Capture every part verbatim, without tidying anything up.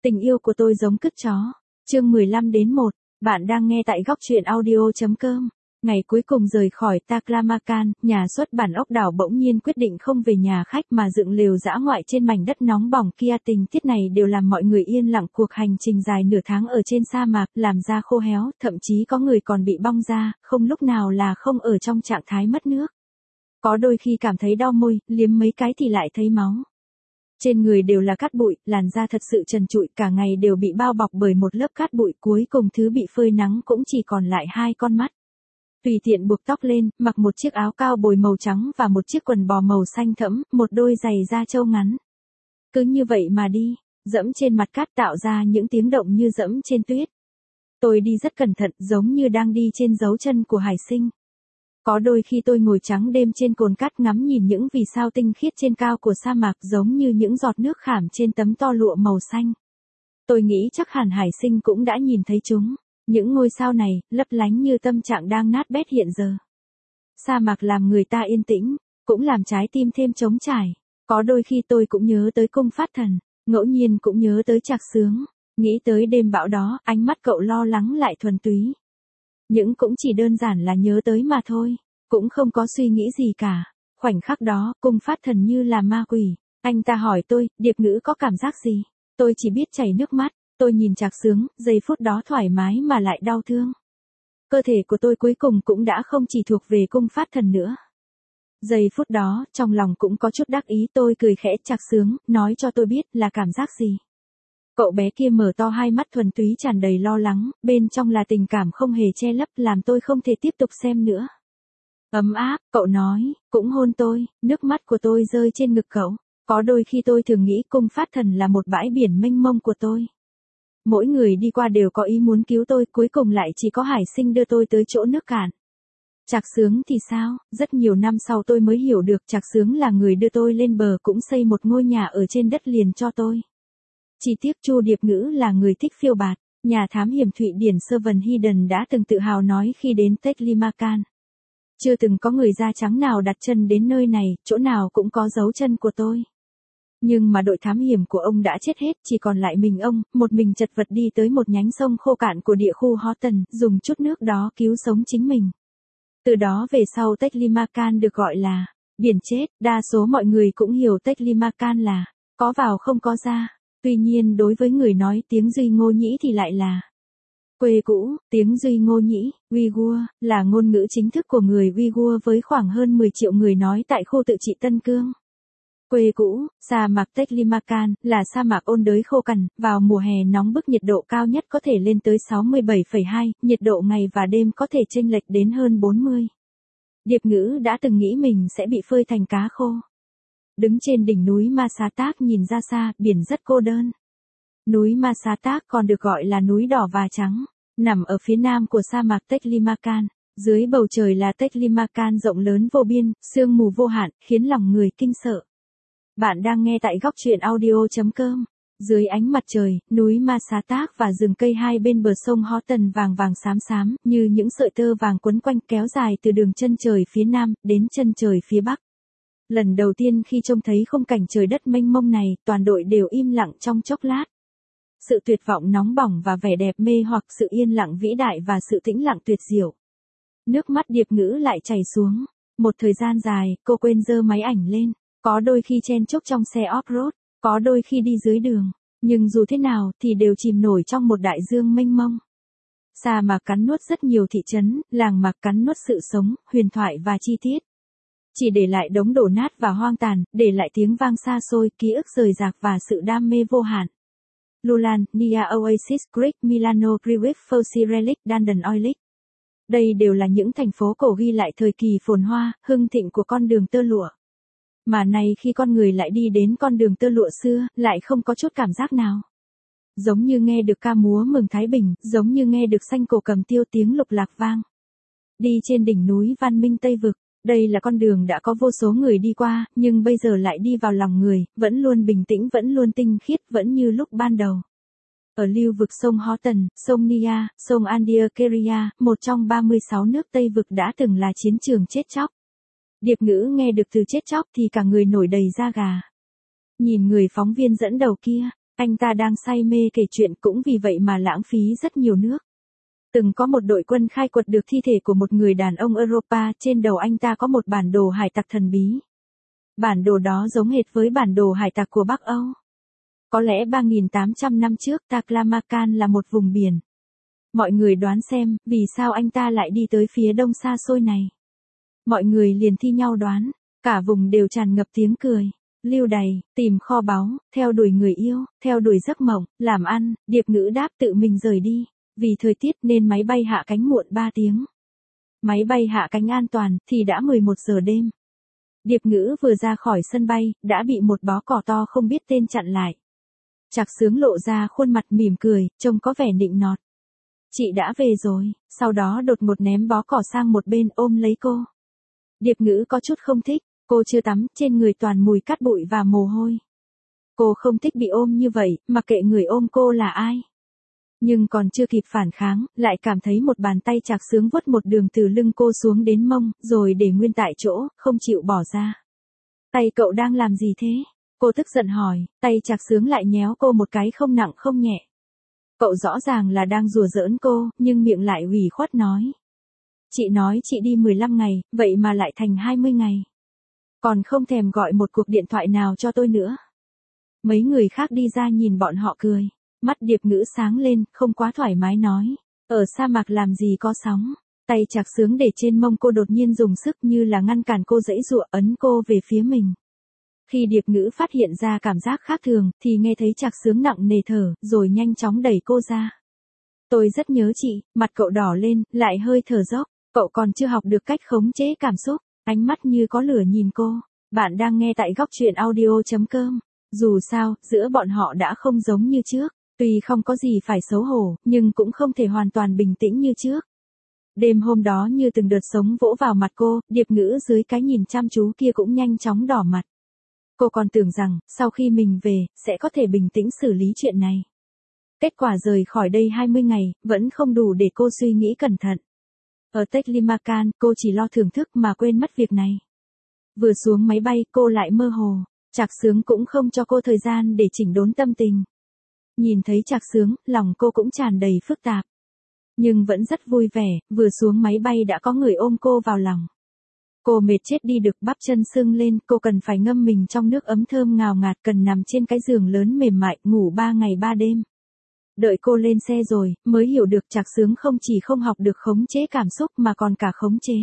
Tình yêu của tôi giống cứt chó. Chương mười lăm đến một. Bạn đang nghe tại góc truyện audio.com. Ngày cuối cùng rời khỏi Taklamakan, nhà xuất bản ốc đảo bỗng nhiên quyết định không về nhà khách mà dựng lều dã ngoại trên mảnh đất nóng bỏng kia. Tình tiết này đều làm mọi người yên lặng. Cuộc hành trình dài nửa tháng ở trên sa mạc, làm da khô héo, thậm chí có người còn bị bong da, không lúc nào là không ở trong trạng thái mất nước. Có đôi khi cảm thấy đau môi, liếm mấy cái thì lại thấy máu. Trên người đều là cát bụi, làn da thật sự trần trụi, cả ngày đều bị bao bọc bởi một lớp cát bụi, cuối cùng thứ bị phơi nắng cũng chỉ còn lại hai con mắt. Tùy tiện buộc tóc lên, mặc một chiếc áo cao bồi màu trắng và một chiếc quần bò màu xanh thẫm, một đôi giày da trâu ngắn. Cứ như vậy mà đi, dẫm trên mặt cát tạo ra những tiếng động như dẫm trên tuyết. Tôi đi rất cẩn thận, giống như đang đi trên dấu chân của hải sinh. Có đôi khi tôi ngồi trắng đêm trên cồn cát ngắm nhìn những vì sao tinh khiết trên cao của sa mạc, giống như những giọt nước khảm trên tấm to lụa màu xanh. Tôi nghĩ chắc hẳn hải sinh cũng đã nhìn thấy chúng. Những ngôi sao này, lấp lánh như tâm trạng đang nát bét hiện giờ. Sa mạc làm người ta yên tĩnh, cũng làm trái tim thêm trống trải. Có đôi khi tôi cũng nhớ tới cung phát thần, ngẫu nhiên cũng nhớ tới Trạc Sướng. Nghĩ tới đêm bão đó, ánh mắt cậu lo lắng lại thuần túy. Nhưng cũng chỉ đơn giản là nhớ tới mà thôi, cũng không có suy nghĩ gì cả. Khoảnh khắc đó, cung phát thần như là ma quỷ. Anh ta hỏi tôi, Điệp Ngữ có cảm giác gì? Tôi chỉ biết chảy nước mắt. Tôi nhìn Trạc Sướng, giây phút đó thoải mái mà lại đau thương. Cơ thể của tôi cuối cùng cũng đã không chỉ thuộc về cung phát thần nữa. Giây phút đó, trong lòng cũng có chút đắc ý. Tôi cười khẽ. Trạc Sướng, nói cho tôi biết là cảm giác gì? Cậu bé kia mở to hai mắt thuần túy tràn đầy lo lắng, bên trong là tình cảm không hề che lấp, làm tôi không thể tiếp tục xem nữa. Ấm áp, cậu nói, cũng hôn tôi. Nước mắt của tôi rơi trên ngực cậu. Có đôi khi tôi thường nghĩ cung phát thần là một bãi biển mênh mông của tôi. Mỗi người đi qua đều có ý muốn cứu tôi, cuối cùng lại chỉ có hải sinh đưa tôi tới chỗ nước cạn. Trạc Sướng thì sao? Rất nhiều năm sau tôi mới hiểu được Trạc Sướng là người đưa tôi lên bờ, cũng xây một ngôi nhà ở trên đất liền cho tôi. Chỉ tiếc Chu Điệp Ngữ là người thích phiêu bạt. Nhà thám hiểm Thụy Điển Seven Hidden đã từng tự hào nói khi đến Taklamakan. Chưa từng có người da trắng nào đặt chân đến nơi này, chỗ nào cũng có dấu chân của tôi. Nhưng mà đội thám hiểm của ông đã chết hết, chỉ còn lại mình ông, một mình chật vật đi tới một nhánh sông khô cạn của địa khu Horton, dùng chút nước đó cứu sống chính mình. Từ đó về sau Taklamakan được gọi là biển chết. Đa số mọi người cũng hiểu Taklamakan là có vào không có ra. Tuy nhiên đối với người nói tiếng Duy Ngô Nhĩ thì lại là quê cũ. Tiếng Duy Ngô Nhĩ, Uighur, là ngôn ngữ chính thức của người Uighur với khoảng hơn mười triệu người nói tại khu tự trị Tân Cương. Quê cũ, sa mạc Taklamakan, là sa mạc ôn đới khô cằn, vào mùa hè nóng bức nhiệt độ cao nhất có thể lên tới sáu mươi bảy phẩy hai, nhiệt độ ngày và đêm có thể chênh lệch đến hơn bốn mươi. Điệp Ngữ đã từng nghĩ mình sẽ bị phơi thành cá khô. Đứng trên đỉnh núi Masatak nhìn ra xa, biển rất cô đơn. Núi Masatak còn được gọi là núi đỏ và trắng, nằm ở phía nam của sa mạc Taklamakan. Dưới bầu trời là Taklamakan rộng lớn vô biên, sương mù vô hạn, khiến lòng người kinh sợ. Bạn đang nghe tại góc truyện audio.com. Dưới ánh mặt trời, núi Masatak và rừng cây hai bên bờ sông Horton vàng vàng xám xám, như những sợi tơ vàng quấn quanh, kéo dài từ đường chân trời phía nam đến chân trời phía bắc. Lần đầu tiên khi trông thấy khung cảnh trời đất mênh mông này, toàn đội đều im lặng trong chốc lát. Sự tuyệt vọng nóng bỏng và vẻ đẹp mê hoặc, sự yên lặng vĩ đại và sự tĩnh lặng tuyệt diệu. Nước mắt Điệp Ngữ lại chảy xuống. Một thời gian dài, cô quên giơ máy ảnh lên. Có đôi khi chen chúc trong xe off-road, có đôi khi đi dưới đường. Nhưng dù thế nào thì đều chìm nổi trong một đại dương mênh mông. Sa mạc cắn nuốt rất nhiều thị trấn, làng mạc cắn nuốt sự sống, huyền thoại và chi tiết. Chỉ để lại đống đổ nát và hoang tàn, để lại tiếng vang xa xôi, ký ức rời rạc và sự đam mê vô hạn. Lulan, Nia Oasis, Greek, Milano, Privet, Fosi Relic, Dandon Oilik. Đây đều là những thành phố cổ ghi lại thời kỳ phồn hoa, hưng thịnh của con đường tơ lụa. Mà nay khi con người lại đi đến con đường tơ lụa xưa, lại không có chút cảm giác nào. Giống như nghe được ca múa mừng Thái Bình, giống như nghe được xanh cổ cầm tiêu tiếng lục lạc vang. Đi trên đỉnh núi văn minh Tây Vực, đây là con đường đã có vô số người đi qua, nhưng bây giờ lại đi vào lòng người, vẫn luôn bình tĩnh, vẫn luôn tinh khiết, vẫn như lúc ban đầu. Ở lưu vực sông Horton, sông Nia, sông Andhra, một trong ba mươi sáu nước Tây Vực đã từng là chiến trường chết chóc. Điệp Ngữ nghe được từ chết chóc thì cả người nổi đầy da gà. Nhìn người phóng viên dẫn đầu kia, Anh ta đang say mê kể chuyện cũng vì vậy mà lãng phí rất nhiều nước. Từng có một đội quân khai quật được thi thể của một người đàn ông Europa, trên đầu anh ta có một bản đồ hải tặc thần bí. Bản đồ đó giống hệt với bản đồ hải tặc của Bắc Âu. Có lẽ ba nghìn tám trăm năm trước Taklamakan là một vùng biển. Mọi người đoán xem, vì sao anh ta lại đi tới phía đông xa xôi này. Mọi người liền thi nhau đoán, cả vùng đều tràn ngập tiếng cười. Lưu đày, tìm kho báu, theo đuổi người yêu, theo đuổi giấc mộng, làm ăn, Điệp Ngữ đáp tự mình rời đi. Vì thời tiết nên máy bay hạ cánh muộn ba tiếng. Máy bay hạ cánh an toàn thì đã mười một giờ đêm. Điệp Ngữ vừa ra khỏi sân bay, đã bị một bó cỏ to không biết tên chặn lại. Trạc Sướng lộ ra khuôn mặt mỉm cười, trông có vẻ nịnh nọt. Chị đã về rồi, sau đó đột ngột ném bó cỏ sang một bên ôm lấy cô. Điệp Ngữ có chút không thích, cô chưa tắm, trên người toàn mùi cát bụi và mồ hôi. Cô không thích bị ôm như vậy, mặc kệ người ôm cô là ai. Nhưng còn chưa kịp phản kháng, lại cảm thấy một bàn tay Trạc Sướng vuốt một đường từ lưng cô xuống đến mông, rồi để nguyên tại chỗ, không chịu bỏ ra. Tay cậu đang làm gì thế? Cô tức giận hỏi, tay Trạc Sướng lại nhéo cô một cái không nặng không nhẹ. Cậu rõ ràng là đang đùa giỡn cô, nhưng miệng lại ủy khuất nói. Chị nói chị đi mười lăm ngày, vậy mà lại thành hai mươi ngày. Còn không thèm gọi một cuộc điện thoại nào cho tôi nữa. Mấy người khác đi ra nhìn bọn họ cười. Mắt Điệp Ngữ sáng lên, không quá thoải mái nói. Ở sa mạc làm gì có sóng. Tay Trạc Sướng để trên mông cô đột nhiên dùng sức như là ngăn cản cô giãy giụa, ấn cô về phía mình. Khi Điệp Ngữ phát hiện ra cảm giác khác thường, thì nghe thấy Trạc Sướng nặng nề thở, rồi nhanh chóng đẩy cô ra. Tôi rất nhớ chị, mặt cậu đỏ lên, lại hơi thở dốc. Cậu còn chưa học được cách khống chế cảm xúc. Ánh mắt như có lửa nhìn cô. Bạn đang nghe tại góc truyện audio chấm com. Dù sao, giữa bọn họ đã không giống như trước. Tuy không có gì phải xấu hổ, nhưng cũng không thể hoàn toàn bình tĩnh như trước. Đêm hôm đó như từng đợt sống vỗ vào mặt cô, Điệp Ngữ dưới cái nhìn chăm chú kia cũng nhanh chóng đỏ mặt. Cô còn tưởng rằng, sau khi mình về, sẽ có thể bình tĩnh xử lý chuyện này. Kết quả rời khỏi đây hai mươi ngày, vẫn không đủ để cô suy nghĩ cẩn thận. Ở Taklamakan, cô chỉ lo thưởng thức mà quên mất việc này. Vừa xuống máy bay, cô lại mơ hồ. Trạc Sướng cũng không cho cô thời gian để chỉnh đốn tâm tình. Nhìn thấy Trạc Sướng, lòng cô cũng tràn đầy phức tạp. Nhưng vẫn rất vui vẻ, vừa xuống máy bay đã có người ôm cô vào lòng. Cô mệt chết đi được, bắp chân sưng lên, cô cần phải ngâm mình trong nước ấm thơm ngào ngạt, cần nằm trên cái giường lớn mềm mại, ngủ ba ngày ba đêm. Đợi cô lên xe rồi, mới hiểu được Trạc Sướng không chỉ không học được khống chế cảm xúc mà còn cả khống chế.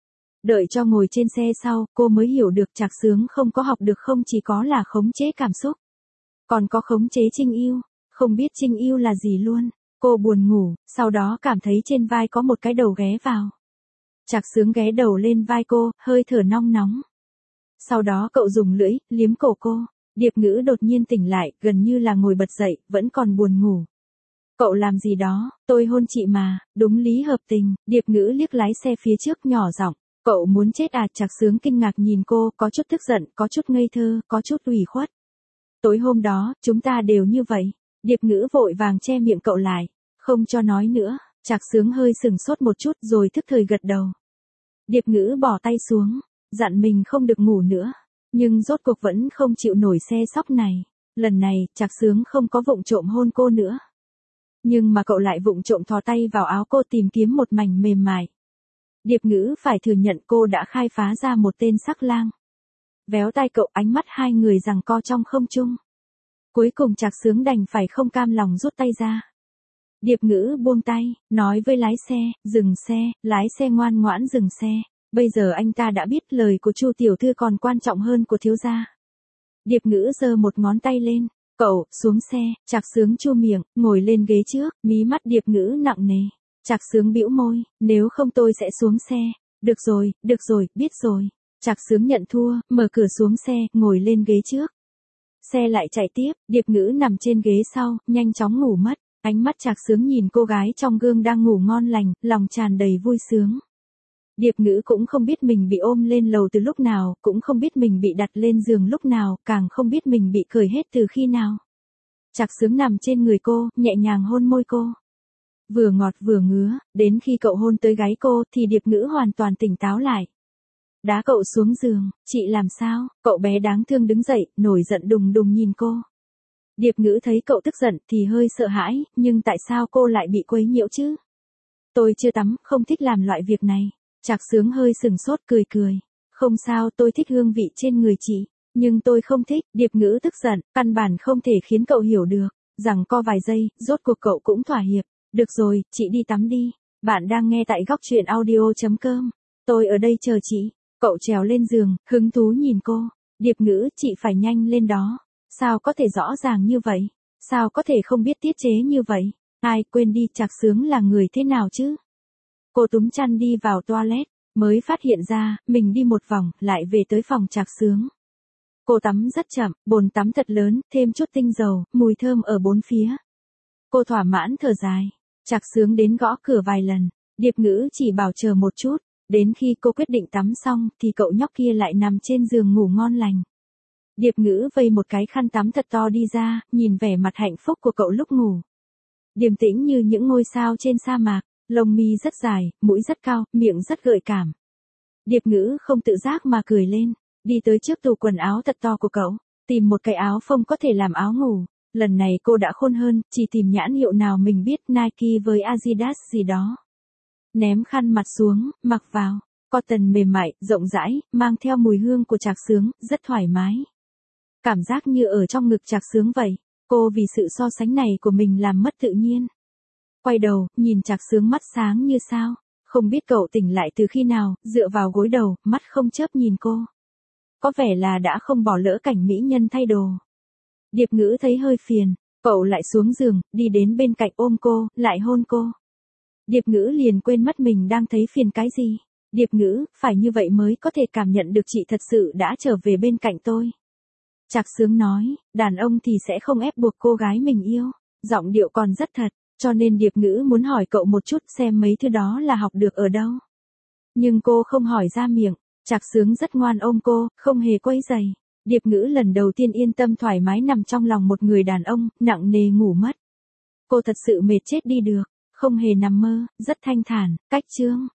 Đợi cho ngồi trên xe sau, cô mới hiểu được Trạc Sướng không có học được không chỉ có là khống chế cảm xúc. Còn có khống chế Trinh yêu, không biết Trinh yêu là gì luôn. Cô buồn ngủ, sau đó cảm thấy trên vai có một cái đầu ghé vào. Trạc Sướng ghé đầu lên vai cô, hơi thở nong nóng. Sau đó cậu dùng lưỡi, liếm cổ cô. Điệp Ngữ đột nhiên tỉnh lại, gần như là ngồi bật dậy, vẫn còn buồn ngủ. Cậu làm gì đó, tôi hôn chị mà, đúng lý hợp tình. Điệp Ngữ liếc lái xe phía trước nhỏ giọng. Cậu muốn chết à? Trạc Sướng kinh ngạc nhìn cô, có chút tức giận, có chút ngây thơ, có chút ủy khuất. Tối hôm đó, chúng ta đều như vậy. Điệp Ngữ vội vàng che miệng cậu lại, không cho nói nữa. Trạc Sướng hơi sừng sốt một chút rồi thức thời gật đầu. Điệp Ngữ bỏ tay xuống, dặn mình không được ngủ nữa. Nhưng rốt cuộc vẫn không chịu nổi xe sóc này. Lần này, Trạc Sướng không có vụng trộm hôn cô nữa. Nhưng mà cậu lại vụng trộm thò tay vào áo cô tìm kiếm một mảnh mềm mại. Điệp Ngữ phải thừa nhận cô đã khai phá ra một tên sắc lang. Véo tai cậu, ánh mắt hai người giằng co trong không trung. Cuối cùng Trạc Sướng đành phải không cam lòng rút tay ra. Điệp Ngữ buông tay, nói với lái xe, dừng xe, lái xe ngoan ngoãn dừng xe. Bây giờ anh ta đã biết lời của Chu tiểu thư còn quan trọng hơn của thiếu gia. Điệp Ngữ giơ một ngón tay lên, cậu, xuống xe. Trạc Sướng chu miệng, ngồi lên ghế trước, mí mắt Điệp Ngữ nặng nề. Trạc Sướng bĩu môi, nếu không tôi sẽ xuống xe. Được rồi, được rồi, biết rồi. Trạc Sướng nhận thua, mở cửa xuống xe, ngồi lên ghế trước. Xe lại chạy tiếp, Điệp Ngữ nằm trên ghế sau, nhanh chóng ngủ mất. Ánh mắt Trạc Sướng nhìn cô gái trong gương đang ngủ ngon lành, lòng tràn đầy vui sướng. Điệp Ngữ cũng không biết mình bị ôm lên lầu từ lúc nào, cũng không biết mình bị đặt lên giường lúc nào, càng không biết mình bị cởi hết từ khi nào. Trạc Sướng nằm trên người cô, nhẹ nhàng hôn môi cô. Vừa ngọt vừa ngứa, đến khi cậu hôn tới gáy cô thì Điệp Ngữ hoàn toàn tỉnh táo lại. Đá cậu xuống giường, chị làm sao? Cậu bé đáng thương đứng dậy, nổi giận đùng đùng nhìn cô. Điệp Ngữ thấy cậu tức giận thì hơi sợ hãi, nhưng tại sao cô lại bị quấy nhiễu chứ? Tôi chưa tắm, không thích làm loại việc này. Trạc Sướng hơi sừng sốt cười cười. Không sao, tôi thích hương vị trên người chị. Nhưng tôi không thích. Điệp Ngữ tức giận, căn bản không thể khiến cậu hiểu được. Rằng co vài giây, rốt cuộc cậu cũng thỏa hiệp. Được rồi, chị đi tắm đi. Bạn đang nghe tại góc truyện audio.com. Tôi ở đây chờ chị. Cậu trèo lên giường, hứng thú nhìn cô. Điệp Ngữ, chị phải nhanh lên đó. Sao có thể rõ ràng như vậy? Sao có thể không biết tiết chế như vậy? Ai, quên đi, Trạc Sướng là người thế nào chứ? Cô túm chăn đi vào toilet, mới phát hiện ra, mình đi một vòng, lại về tới phòng Trạc Sướng. Cô tắm rất chậm, bồn tắm thật lớn, thêm chút tinh dầu, mùi thơm ở bốn phía. Cô thỏa mãn thở dài. Trạc Sướng đến gõ cửa vài lần, Điệp Ngữ chỉ bảo chờ một chút. Đến khi cô quyết định tắm xong thì cậu nhóc kia lại nằm trên giường ngủ ngon lành. Điệp Ngữ vây một cái khăn tắm thật to đi ra, nhìn vẻ mặt hạnh phúc của cậu lúc ngủ. Điềm tĩnh như những ngôi sao trên sa mạc, lông mi rất dài, mũi rất cao, miệng rất gợi cảm. Điệp Ngữ không tự giác mà cười lên, đi tới trước tủ quần áo thật to của cậu, tìm một cái áo phông có thể làm áo ngủ. Lần này cô đã khôn hơn, chỉ tìm nhãn hiệu nào mình biết, Nike với Adidas gì đó. Ném khăn mặt xuống, mặc vào, cotton mềm mại, rộng rãi, mang theo mùi hương của Trạc Sướng, rất thoải mái. Cảm giác như ở trong ngực Trạc Sướng vậy, cô vì sự so sánh này của mình làm mất tự nhiên. Quay đầu, nhìn Trạc Sướng mắt sáng như sao, không biết cậu tỉnh lại từ khi nào, dựa vào gối đầu, mắt không chớp nhìn cô. Có vẻ là đã không bỏ lỡ cảnh mỹ nhân thay đồ. Điệp Ngữ thấy hơi phiền, cậu lại xuống giường, đi đến bên cạnh ôm cô, lại hôn cô. Điệp Ngữ liền quên mất mình đang thấy phiền cái gì. Điệp Ngữ, phải như vậy mới có thể cảm nhận được chị thật sự đã trở về bên cạnh tôi. Trạc Sướng nói, đàn ông thì sẽ không ép buộc cô gái mình yêu, giọng điệu còn rất thật, cho nên Điệp Ngữ muốn hỏi cậu một chút xem mấy thứ đó là học được ở đâu. Nhưng cô không hỏi ra miệng, Trạc Sướng rất ngoan ôm cô, không hề quấy giày. Điệp Ngữ lần đầu tiên yên tâm thoải mái nằm trong lòng một người đàn ông, nặng nề ngủ mất. Cô thật sự mệt chết đi được, không hề nằm mơ, rất thanh thản, cách chương.